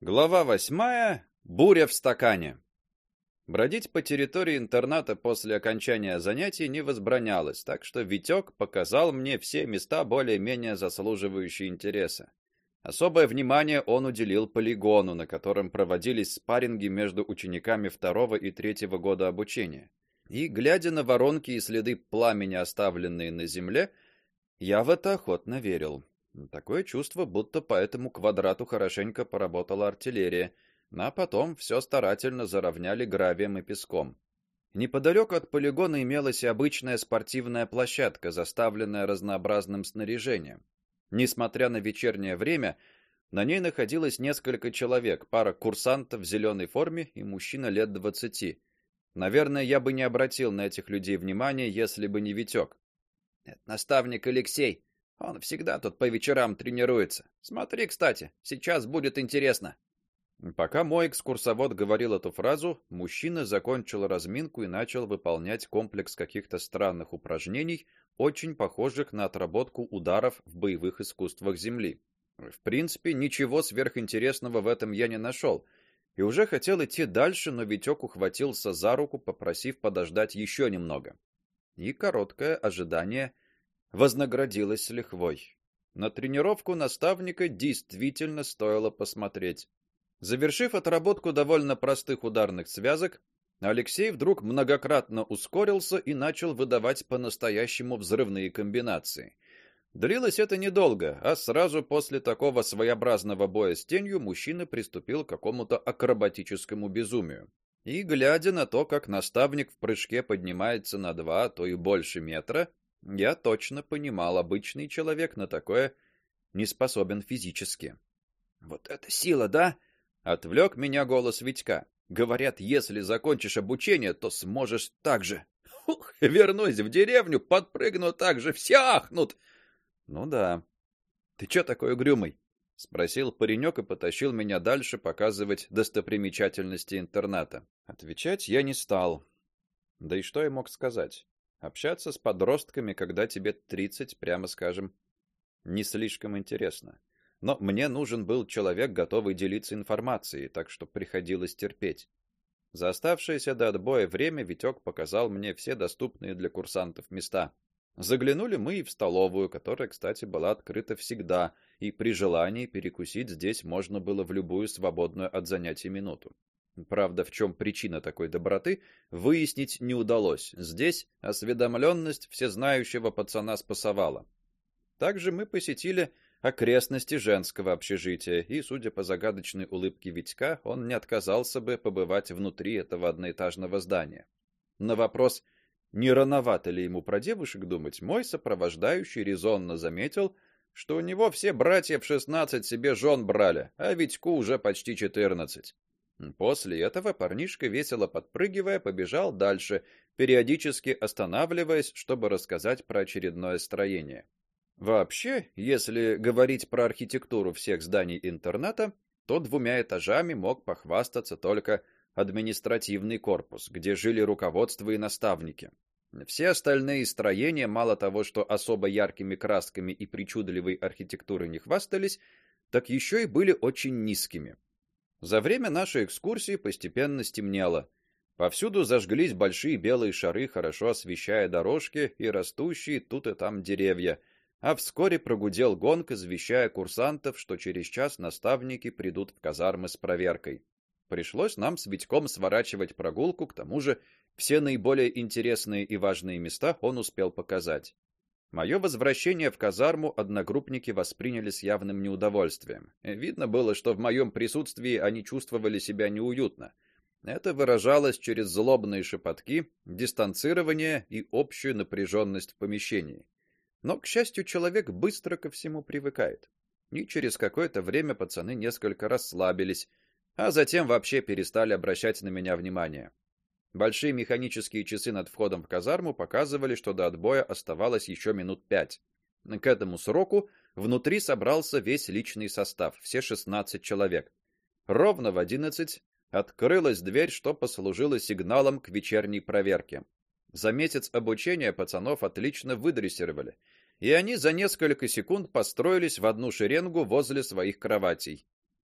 Глава 8. Буря в стакане. Бродить по территории интерната после окончания занятий не возбранялось, так что Витек показал мне все места более-менее заслуживающие интереса. Особое внимание он уделил полигону, на котором проводились спарринги между учениками второго и третьего года обучения. И глядя на воронки и следы пламени, оставленные на земле, я в это охотно верил. Такое чувство, будто по этому квадрату хорошенько поработала артиллерия, а потом все старательно заровняли гравием и песком. Неподалеку от полигона имелась и обычная спортивная площадка, заставленная разнообразным снаряжением. Несмотря на вечернее время, на ней находилось несколько человек: пара курсантов в зеленой форме и мужчина лет 20. Наверное, я бы не обратил на этих людей внимания, если бы не Витек. Это наставник Алексей. Он всегда тут по вечерам тренируется. Смотри, кстати, сейчас будет интересно. Пока мой экскурсовод говорил эту фразу, мужчина закончил разминку и начал выполнять комплекс каких-то странных упражнений, очень похожих на отработку ударов в боевых искусствах Земли. В принципе, ничего сверхинтересного в этом я не нашел, и уже хотел идти дальше, но Витек ухватился за руку, попросив подождать еще немного. И короткое ожидание вознаградилось с лихвой. На тренировку наставника действительно стоило посмотреть. Завершив отработку довольно простых ударных связок, Алексей вдруг многократно ускорился и начал выдавать по-настоящему взрывные комбинации. Длилось это недолго, а сразу после такого своеобразного боя с тенью мужчина приступил к какому-то акробатическому безумию. И глядя на то, как наставник в прыжке поднимается на 2, то и больше метра, я точно понимал, обычный человек на такое не способен физически. Вот это сила, да? Отвлек меня голос Витька. Говорят, если закончишь обучение, то сможешь так же. Ух, вернусь в деревню, подпрыгну так же, все ахнут. Ну да. Ты что такой угрюмый? Спросил паренек и потащил меня дальше показывать достопримечательности интерната. Отвечать я не стал. Да и что я мог сказать? Общаться с подростками, когда тебе 30, прямо скажем, не слишком интересно. Но мне нужен был человек, готовый делиться информацией, так что приходилось терпеть. За оставшееся до отбоя время Витек показал мне все доступные для курсантов места. Заглянули мы и в столовую, которая, кстати, была открыта всегда, и при желании перекусить здесь можно было в любую свободную от занятий минуту. Правда, в чем причина такой доброты, выяснить не удалось. Здесь осведомленность всезнающего пацана спасовала. Также мы посетили окрестности женского общежития, и, судя по загадочной улыбке Витька, он не отказался бы побывать внутри этого одноэтажного здания. На вопрос, не рановато ли ему про девушек думать, мой сопровождающий резонно заметил, что у него все братья в 16 себе жен брали, а Витьку уже почти 14. После этого парнишка, весело подпрыгивая, побежал дальше, периодически останавливаясь, чтобы рассказать про очередное строение. Вообще, если говорить про архитектуру всех зданий интерната, то 2 этажами мог похвастаться только административный корпус, где жили руководство и наставники. Все остальные строения мало того, что особо яркими красками и причудливой архитектурой не хвастались, так еще и были очень низкими. За время нашей экскурсии постепенно стемнело. Повсюду зажглись большие белые шары, хорошо освещая дорожки и растущие тут и там деревья, а вскоре прогудел гонг, извещая курсантов, что через час наставники придут в казармы с проверкой. Пришлось нам с Витьком сворачивать прогулку, к тому же все наиболее интересные и важные места он успел показать. Мое возвращение в казарму одногруппники восприняли с явным неудовольствием. Видно было, что в моем присутствии они чувствовали себя неуютно. Это выражалось через злобные шепотки, дистанцирование и общую напряженность в помещении. Но, к счастью, человек быстро ко всему привыкает. И через какое-то время пацаны несколько расслабились, а затем вообще перестали обращать на меня внимание. Большие механические часы над входом в казарму показывали, что до отбоя оставалось еще минут 5. К этому сроку внутри собрался весь личный состав, все 16 человек. Ровно в 11 открылась дверь, что послужило сигналом к вечерней проверке. За месяц обучения пацанов отлично выдрессировали, и они за несколько секунд построились в одну шеренгу возле своих кроватей.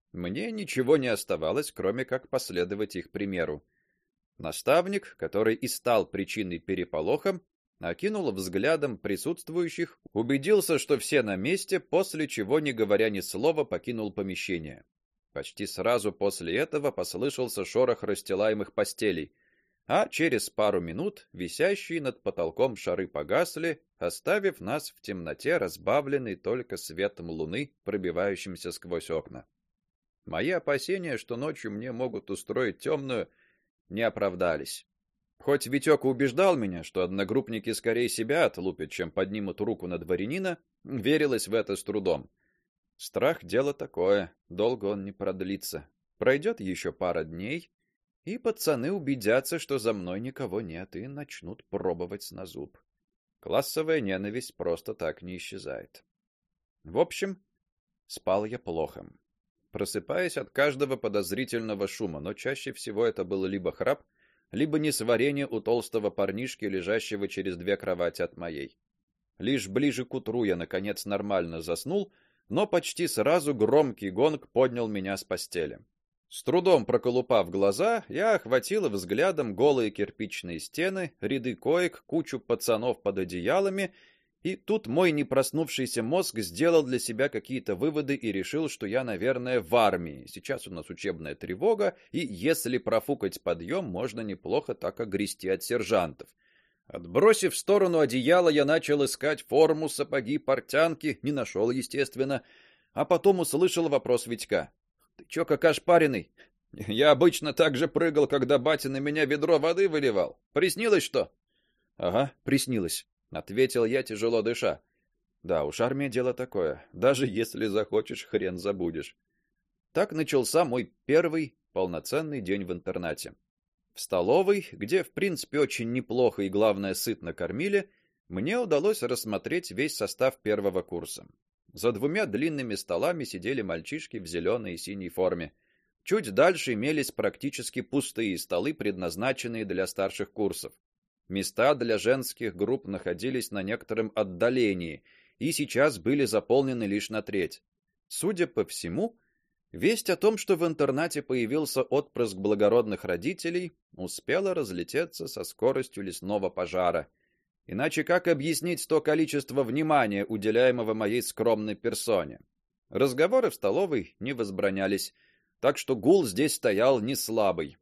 Мне ничего не оставалось, кроме как последовать их примеру. Наставник, который и стал причиной переполоха, окинул взглядом присутствующих, убедился, что все на месте, после чего, не говоря ни слова, покинул помещение. Почти сразу после этого послышался шорох расстилаемых постелей, а через пару минут висящие над потолком шары погасли, оставив нас в темноте, разбавленной только светом луны, пробивающимся сквозь окна. Мои опасения, что ночью мне могут устроить темную, не оправдались. Хоть Витек убеждал меня, что одногруппники скорее себя отлупят, чем поднимут руку на дворянина, верилось в это с трудом. Страх дело такое, долго он не продлится. Пройдет еще пара дней, и пацаны убедятся, что за мной никого нет, и начнут пробовать на зуб. Классовая ненависть просто так не исчезает. В общем, спал я плохо, просыпаясь от каждого подозрительного шума, но чаще всего это был либо храп, либо несварение у толстого парнишки, лежащего через 2 кровати от моей. Лишь ближе к утру я наконец нормально заснул, но почти сразу громкий гонг поднял меня с постели. С трудом проколупав глаза, я охватил взглядом голые кирпичные стены, ряды коек, кучу пацанов под одеялами, и тут мой непроснувшийся мозг сделал для себя какие-то выводы и решил, что я, наверное, в армии. Сейчас у нас учебная тревога, и если профукать подъем, можно неплохо так огрести от сержантов. Отбросив в сторону одеяло, я начал искать форму, сапоги, портянки, не нашел, естественно, а потом услышал вопрос Витька. Ты чё как ошпаренный? Я обычно так же прыгал, когда батя на меня ведро воды выливал. Приснилось что? Ага, приснилось, ответил я, тяжело дыша. Да уж, армия дело такое. Даже если захочешь, хрен забудешь. Так начался мой первый полноценный день в интернате. В столовой, где, в принципе, очень неплохо и, главное, сытно кормили, мне удалось рассмотреть весь состав первого курса. За 2 длинными столами сидели мальчишки в зеленой и синей форме. Чуть дальше имелись практически пустые столы, предназначенные для старших курсов. Места для женских групп находились на некотором отдалении и сейчас были заполнены лишь на треть. Судя по всему, весть о том, что в интернате появился отпрыск благородных родителей, успела разлететься со скоростью лесного пожара. Иначе как объяснить то количество внимания, уделяемого моей скромной персоне? Разговоры в столовой не возбранялись, так что гул здесь стоял не слабый.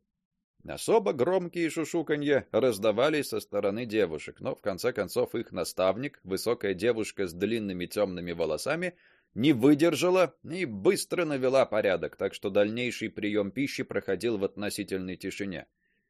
Особо громкие шушуканья раздавались со стороны девушек, но в конце концов их наставник, высокая девушка с длинными темными волосами, не выдержала и быстро навела порядок, так что дальнейший прием пищи проходил в относительной тишине.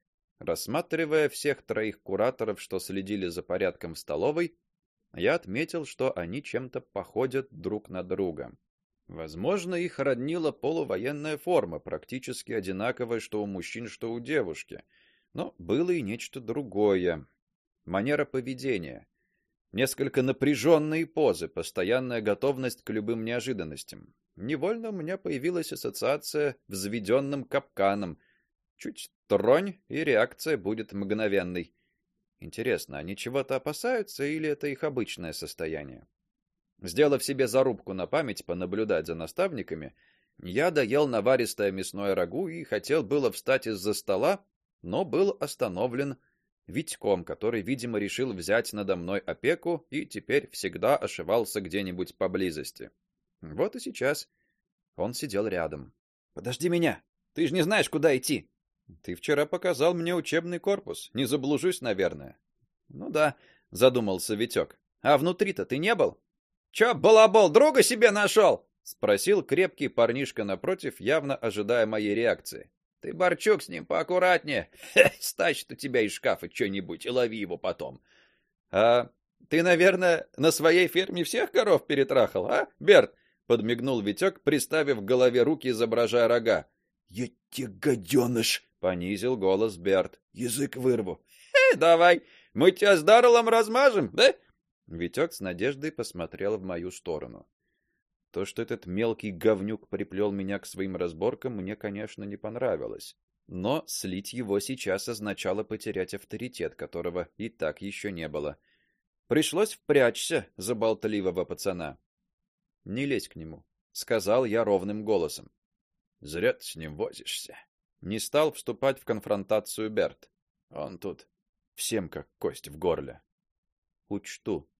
Рассматривая всех 3 кураторов, что следили за порядком в столовой, я отметил, что они чем-то походят друг на друга. Возможно, их роднила полувоенная форма, практически одинаковая что у мужчин, что у девушки. Но было и нечто другое. Манера поведения, несколько напряженные позы, постоянная готовность к любым неожиданностям. Невольно у меня появилась ассоциация взведенным капканом. Чуть тронь, и реакция будет мгновенной. Интересно, они чего-то опасаются или это их обычное состояние? Сделав себе зарубку на память понаблюдать за наставниками, я доел наваристое мясное рагу и хотел было встать из-за стола, но был остановлен Витьком, который, видимо, решил взять надо мной опеку и теперь всегда ошивался где-нибудь поблизости. Вот и сейчас он сидел рядом. Подожди меня. Ты же не знаешь, куда идти. Ты вчера показал мне учебный корпус. Не заблужусь, наверное. Ну да, задумался Витек. А внутри-то ты не был? Чё, балабол, друга себе нашел? Спросил крепкий парнишка напротив, явно ожидая моей реакции. Ты, Борчук, с ним поаккуратнее. Стащит у тебя из шкафа что-нибудь и лови его потом. А ты, наверное, на своей ферме всех коров перетрахал, а, Берт? Подмигнул Витек, приставив к голове руки, изображая рога. Я тебе, гаденыш, понизил голос Берт. Язык вырву. Давай, мы тебя с Дарлом размажем, да? Витек с надеждой посмотрел в мою сторону. То, что этот мелкий говнюк приплел меня к своим разборкам, мне, конечно, не понравилось. Но слить его сейчас означало потерять авторитет, которого и так еще не было. Пришлось впрячься за болтливого пацана. Не лезь к нему, сказал я ровным голосом. Зря ты с ним возишься. Не стал вступать в конфронтацию Берт. Он тут всем как кость в горле. Учту.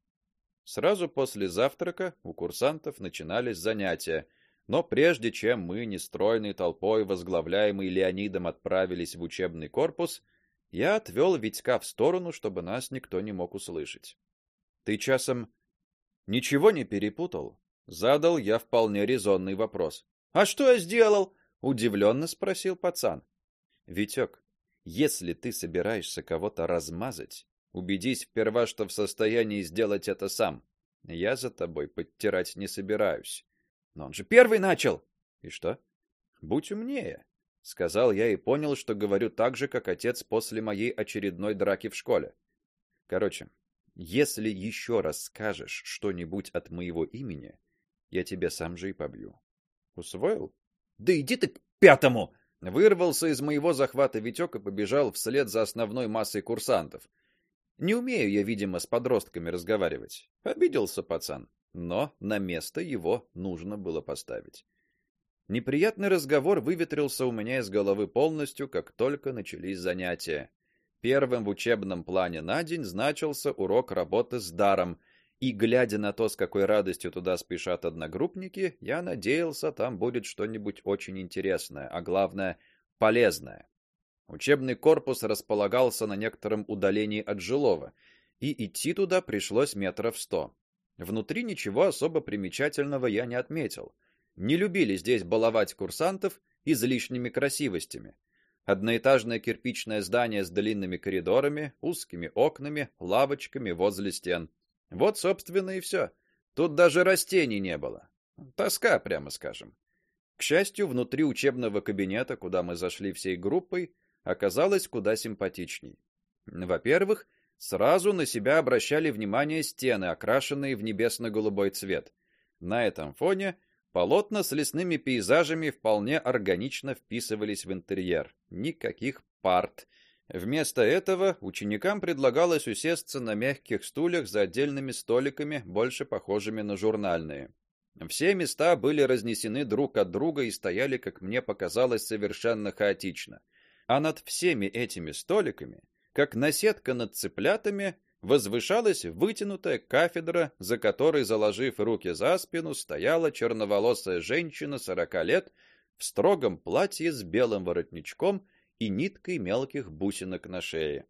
Сразу после завтрака у курсантов начинались занятия, но прежде чем мы нестройной толпой, возглавляемой Леонидом, отправились в учебный корпус, я отвел Витька в сторону, чтобы нас никто не мог услышать. Ты часом ничего не перепутал? Задал я вполне резонный вопрос. А что я сделал? Удивленно спросил пацан. Витек, если ты собираешься кого-то размазать, убедись сперва, что в состоянии сделать это сам. Я за тобой подтирать не собираюсь. Но он же первый начал. И что? Будь умнее, сказал я и понял, что говорю так же, как отец после моей очередной драки в школе. Короче, если еще раз скажешь что-нибудь от моего имени, я тебя сам же и побью. Усвоил? Да иди ты к пятому! Вырвался из моего захвата Витек и побежал вслед за основной массой курсантов. Не умею я, видимо, с подростками разговаривать. Обиделся пацан, но на место его нужно было поставить. Неприятный разговор выветрился у меня из головы полностью, как только начались занятия. Первым в учебном плане на день значился урок работы с даром, и глядя на то, с какой радостью туда спешат одногруппники, я надеялся, там будет что-нибудь очень интересное, а главное полезное. Учебный корпус располагался на некотором удалении от жилого, и идти туда пришлось метров 100. Внутри ничего особо примечательного я не отметил. Не любили здесь баловать курсантов излишними красивостями. Одноэтажное кирпичное здание с длинными коридорами, узкими окнами, лавочками возле стен. Вот, собственно, и все. Тут даже растений не было. Тоска, прямо скажем. К счастью, внутри учебного кабинета, куда мы зашли всей группой, оказалось куда симпатичней. Во-первых, сразу на себя обращали внимание стены, окрашенные в небесно-голубой цвет. На этом фоне полотна с лесными пейзажами вполне органично вписывались в интерьер. Никаких парт. Вместо этого ученикам предлагалось усесться на мягких стульях за отдельными столиками, больше похожими на журнальные. Все места были разнесены друг от друга и стояли, как мне показалось, совершенно хаотично. А над всеми этими столиками, как наседка над цыплятами, возвышалась вытянутая кафедра, за которой, заложив руки за спину, стояла черноволосая женщина 40 лет в строгом платье с белым воротничком и ниткой мелких бусинок на шее.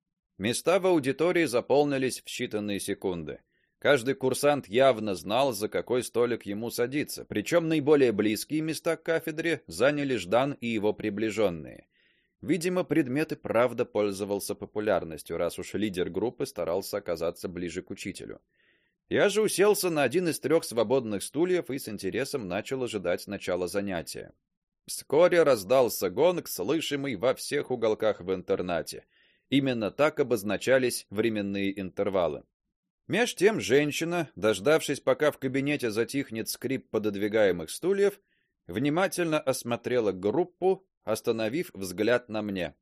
Места в аудитории заполнились в считанные секунды. Каждый курсант явно знал, за какой столик ему садиться, причем наиболее близкие места к кафедре заняли Ждан и его приближенные. Видимо, предмет и правда пользовался популярностью, раз уж лидер группы старался оказаться ближе к учителю. Я же уселся на один из 3 свободных стульев и с интересом начал ожидать начала занятия. Вскоре раздался гонг, слышимый во всех уголках в интернате. Именно так обозначались временные интервалы. Меж тем женщина, дождавшись, пока в кабинете затихнет скрип пододвигаемых стульев, внимательно осмотрела группу, остановив взгляд на мне.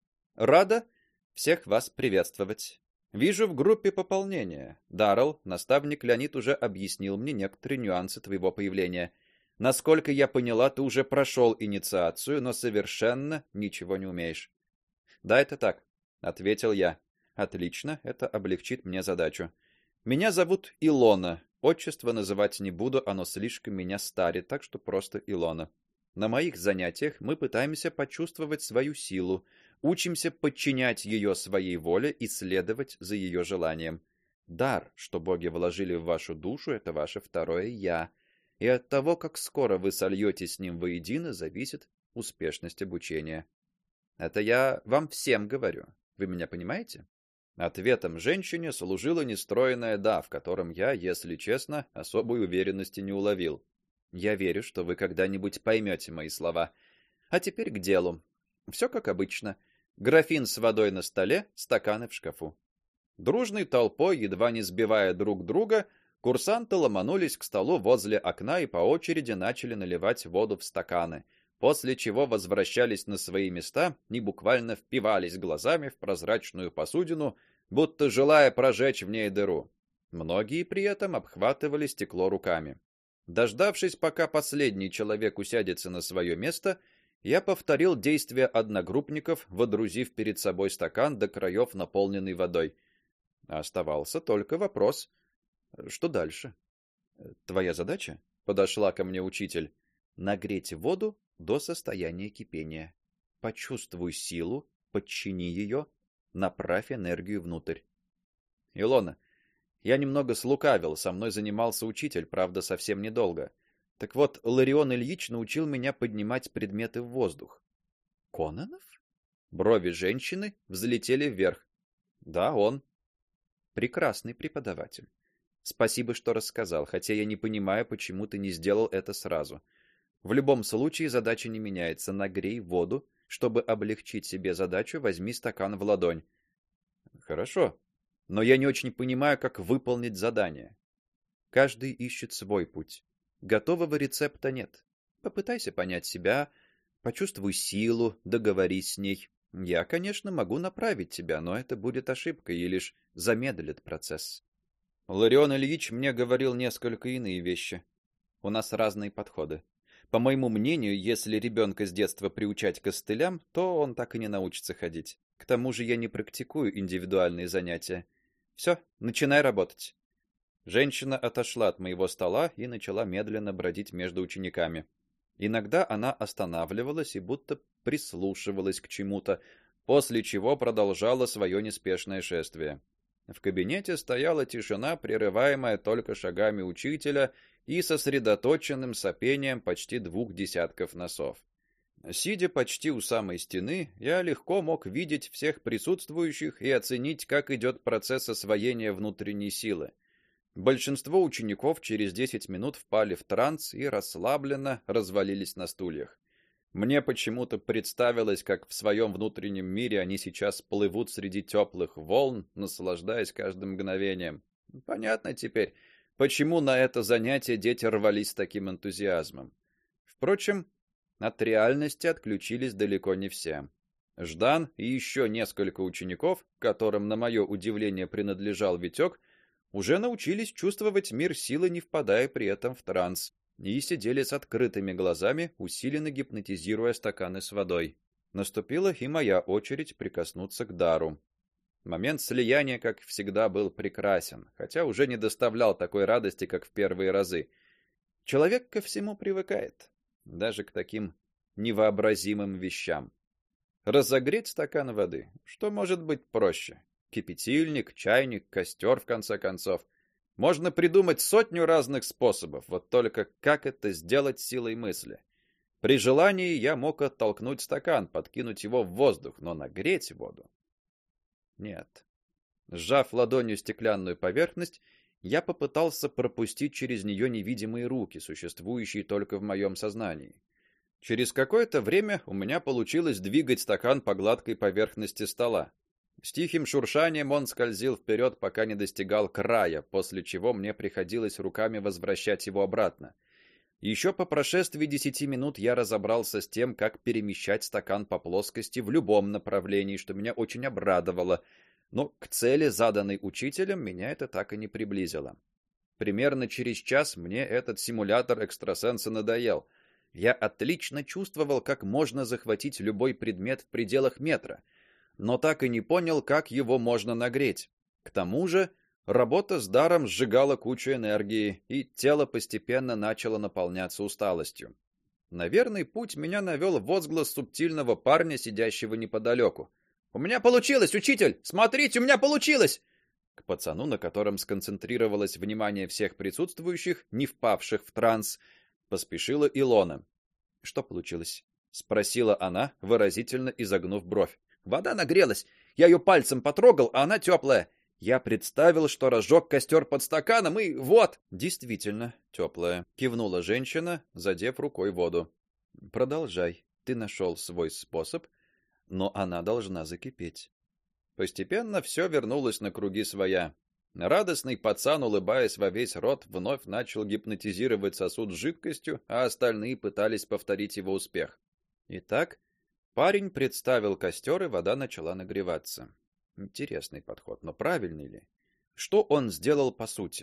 Рада всех вас приветствовать. Вижу в группе пополнение. Даррелл, наставник Леонид уже объяснил мне некоторые нюансы твоего появления. Насколько я поняла, ты уже прошел инициацию, но совершенно ничего не умеешь. Да, это так, ответил я. Отлично, это облегчит мне задачу. Меня зовут Илона. Отчество называть не буду, оно слишком меня старит, так что просто Илона. На моих занятиях мы пытаемся почувствовать свою силу, учимся подчинять ее своей воле и следовать за ее желанием. Дар, что боги вложили в вашу душу, это ваше второе я. И от того, как скоро вы сольетесь с ним воедино, зависит успешность обучения. Это я вам всем говорю. Вы меня понимаете? Ответом женщине служило нестройное да, в котором я, если честно, особой уверенности не уловил. Я верю, что вы когда-нибудь поймете мои слова. А теперь к делу. Все как обычно. Графин с водой на столе, стаканы в шкафу. Дружной толпой, едва не сбивая друг друга, курсанты ломанулись к столу возле окна и по очереди начали наливать воду в стаканы, после чего возвращались на свои места и буквально впивались глазами в прозрачную посудину, будто желая прожечь в ней дыру. Многие при этом обхватывали стекло руками. Дождавшись, пока последний человек усядется на свое место, я повторил действия одногруппников, водрузив перед собой стакан до краев, наполненный водой. Оставался только вопрос: что дальше? Твоя задача, подошла ко мне учитель, нагреть воду до состояния кипения. Почувствуй силу, подчини ее, направь энергию внутрь. Илона, я немного слукавил, со мной занимался учитель, правда, совсем недолго. Так вот, Ларион Ильич научил меня поднимать предметы в воздух. Кононов? Брови женщины взлетели вверх. Да, он. Прекрасный преподаватель. Спасибо, что рассказал, хотя я не понимаю, почему ты не сделал это сразу. В любом случае задача не меняется. Нагрей воду, чтобы облегчить себе задачу, возьми стакан в ладонь. Хорошо. Но я не очень понимаю, как выполнить задание. Каждый ищет свой путь. Готового рецепта нет. Попытайся понять себя, почувствуй силу, договорись с ней. Я, конечно, могу направить тебя, но это будет ошибкой и лишь замедлит процесс. Ларион Ильич мне говорил несколько иные вещи. У нас разные подходы. По моему мнению, если ребенка с детства приучать костылям, то он так и не научится ходить. К тому же я не практикую индивидуальные занятия. Все, начинай работать. Женщина отошла от моего стола и начала медленно бродить между учениками. Иногда она останавливалась и будто прислушивалась к чему-то, после чего продолжала свое неспешное шествие. В кабинете стояла тишина, прерываемая только шагами учителя и сосредоточенным сопением почти 2 десятков носов. Сидя почти у самой стены, я легко мог видеть всех присутствующих и оценить, как идет процесс освоения внутренней силы. Большинство учеников через 10 минут впали в транс и расслабленно развалились на стульях. Мне почему-то представилось, как в своем внутреннем мире они сейчас плывут среди теплых волн, наслаждаясь каждым мгновением. Понятно теперь, почему на это занятие дети рвались с таким энтузиазмом. Впрочем, от реальности отключились далеко не все. Ждан и еще несколько учеников, которым, на мое удивление, принадлежал Витек, уже научились чувствовать мир силы, не впадая при этом в транс, и сидели с открытыми глазами, усиленно гипнотизируя стаканы с водой. Наступила и моя очередь прикоснуться к дару. Момент слияния, как всегда, был прекрасен, хотя уже не доставлял такой радости, как в первые разы. Человек ко всему привыкает, даже к таким невообразимым вещам. Разогреть стакан воды, что может быть проще? Кипятильник, чайник, костер, в конце концов. Можно придумать сотню разных способов, вот только как это сделать силой мысли? При желании я мог оттолкнуть стакан, подкинуть его в воздух, но нагреть воду? Нет. Сжав ладонью стеклянную поверхность, я попытался пропустить через нее невидимые руки, существующие только в моем сознании. Через какое-то время у меня получилось двигать стакан по гладкой поверхности стола. С тихим шуршанием он скользил вперед, пока не достигал края, после чего мне приходилось руками возвращать его обратно. Еще по прошествии 10 минут я разобрался с тем, как перемещать стакан по плоскости в любом направлении, что меня очень обрадовало, но к цели, заданной учителем, меня это так и не приблизило. Примерно через час мне этот симулятор экстрасенса надоел. Я отлично чувствовал, как можно захватить любой предмет в пределах метра, но так и не понял, как его можно нагреть. К тому же, работа с даром сжигала кучу энергии, и тело постепенно начало наполняться усталостью. На верный путь меня навел возглас субтильного парня, сидящего неподалеку. «У меня получилось, учитель! Смотрите, у меня получилось!» К пацану, на котором сконцентрировалось внимание всех присутствующих, не впавших в транс, поспешила Илона. «Что получилось?» — спросила она, выразительно изогнув бровь. «Вода нагрелась. Я ее пальцем потрогал, а она теплая. Я представил, что разжег костер под стаканом, и вот...» «Действительно теплая», — кивнула женщина, задев рукой воду. «Продолжай. Ты нашел свой способ, но она должна закипеть». Постепенно все вернулось на круги своя. Радостный пацан, улыбаясь во весь рот, вновь начал гипнотизировать сосуд с жидкостью, а остальные пытались повторить его успех. Итак, парень представил костер, и вода начала нагреваться. Интересный подход, но правильный ли? Что он сделал по сути?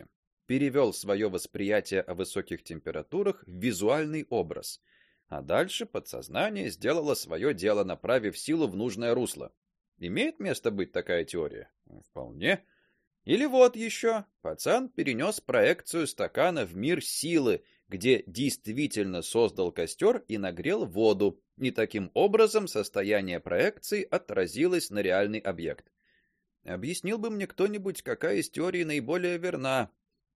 перевел свое восприятие о высоких температурах в визуальный образ. А дальше подсознание сделало свое дело, направив силу в нужное русло. Имеет место быть такая теория? Вполне. Или вот еще. Пацан перенес проекцию стакана в мир силы, где действительно создал костер и нагрел воду, и таким образом состояние проекции отразилось на реальный объект. Объяснил бы мне кто-нибудь, какая из теорий наиболее верна.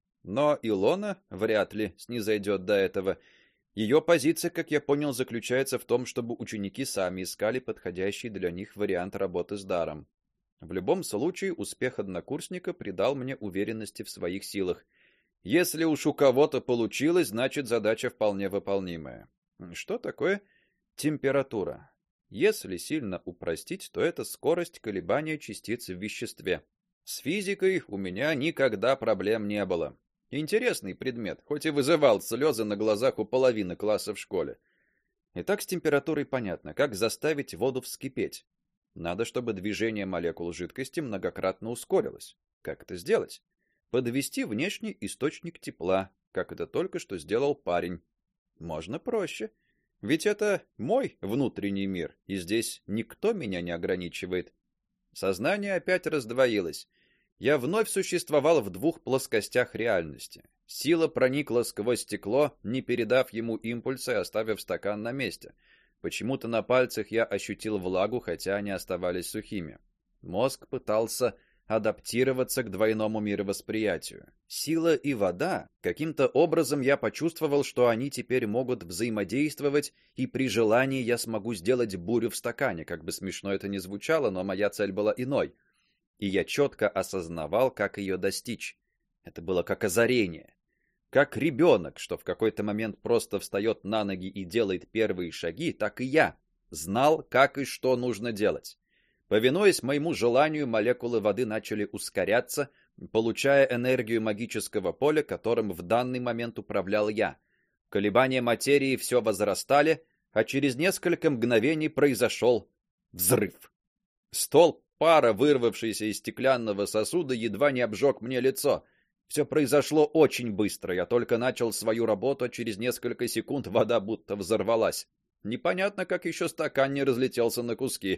Но Илона вряд ли снизойдет до этого. Ее позиция, как я понял, заключается в том, чтобы ученики сами искали подходящий для них вариант работы с даром. В любом случае, успех однокурсника придал мне уверенности в своих силах. Если уж у кого-то получилось, значит, задача вполне выполнимая. Что такое температура? Если сильно упростить, то это скорость колебания частиц в веществе. С физикой у меня никогда проблем не было. Интересный предмет, хоть и вызывал слезы на глазах у половины класса в школе. Итак, с температурой понятно, как заставить воду вскипеть. Надо, чтобы движение молекул жидкости многократно ускорилось. Как это сделать? Подвести внешний источник тепла, как это только что сделал парень. Можно проще. Ведь это мой внутренний мир, и здесь никто меня не ограничивает. Сознание опять раздвоилось. Я вновь существовал в двух плоскостях реальности. Сила проникла сквозь стекло, не передав ему импульса и оставив стакан на месте. Почему-то на пальцах я ощутил влагу, хотя они оставались сухими. Мозг пытался адаптироваться к двойному мировосприятию. Сила и вода, каким-то образом я почувствовал, что они теперь могут взаимодействовать, и при желании я смогу сделать бурю в стакане, как бы смешно это ни звучало, но моя цель была иной. И я четко осознавал, как ее достичь. Это было как озарение. Как ребенок, что в какой-то момент просто встает на ноги и делает первые шаги, так и я знал, как и что нужно делать. Повинуясь моему желанию, молекулы воды начали ускоряться, получая энергию магического поля, которым в данный момент управлял я. Колебания материи все возрастали, а через несколько мгновений произошел взрыв. Столб пара, вырвавшийся из стеклянного сосуда, едва не обжег мне лицо. Все произошло очень быстро. Я только начал свою работу, а через несколько секунд вода будто взорвалась. Непонятно, как еще стакан не разлетелся на куски.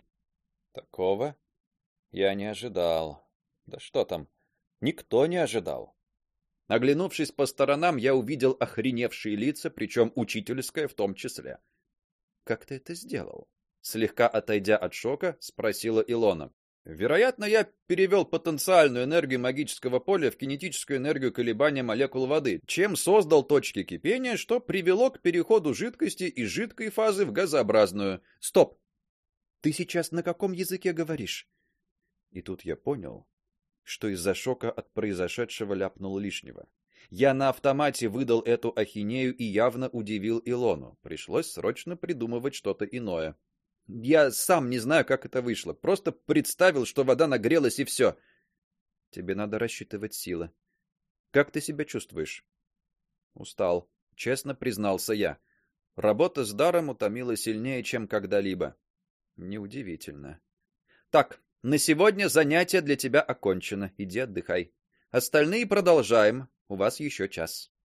Такого я не ожидал. Да что там? Никто не ожидал. Оглянувшись по сторонам, я увидел охреневшие лица, причем учительское в том числе. Как ты это сделал? Слегка отойдя от шока, спросила Илона. Вероятно, я перевел потенциальную энергию магического поля в кинетическую энергию колебания молекул воды, чем создал точки кипения, что привело к переходу жидкости из жидкой фазы в газообразную. Стоп. Ты сейчас на каком языке говоришь? И тут я понял, что из-за шока от произошедшего ляпнул лишнего. Я на автомате выдал эту ахинею и явно удивил Илону. Пришлось срочно придумывать что-то иное. Я сам не знаю, как это вышло. Просто представил, что вода нагрелась, и все. Тебе надо рассчитывать силы. Как ты себя чувствуешь? Устал, честно признался я. Работа с даром утомила сильнее, чем когда-либо. Неудивительно. Так, на сегодня занятие для тебя окончено. Иди отдыхай. Остальные продолжаем. У вас еще час.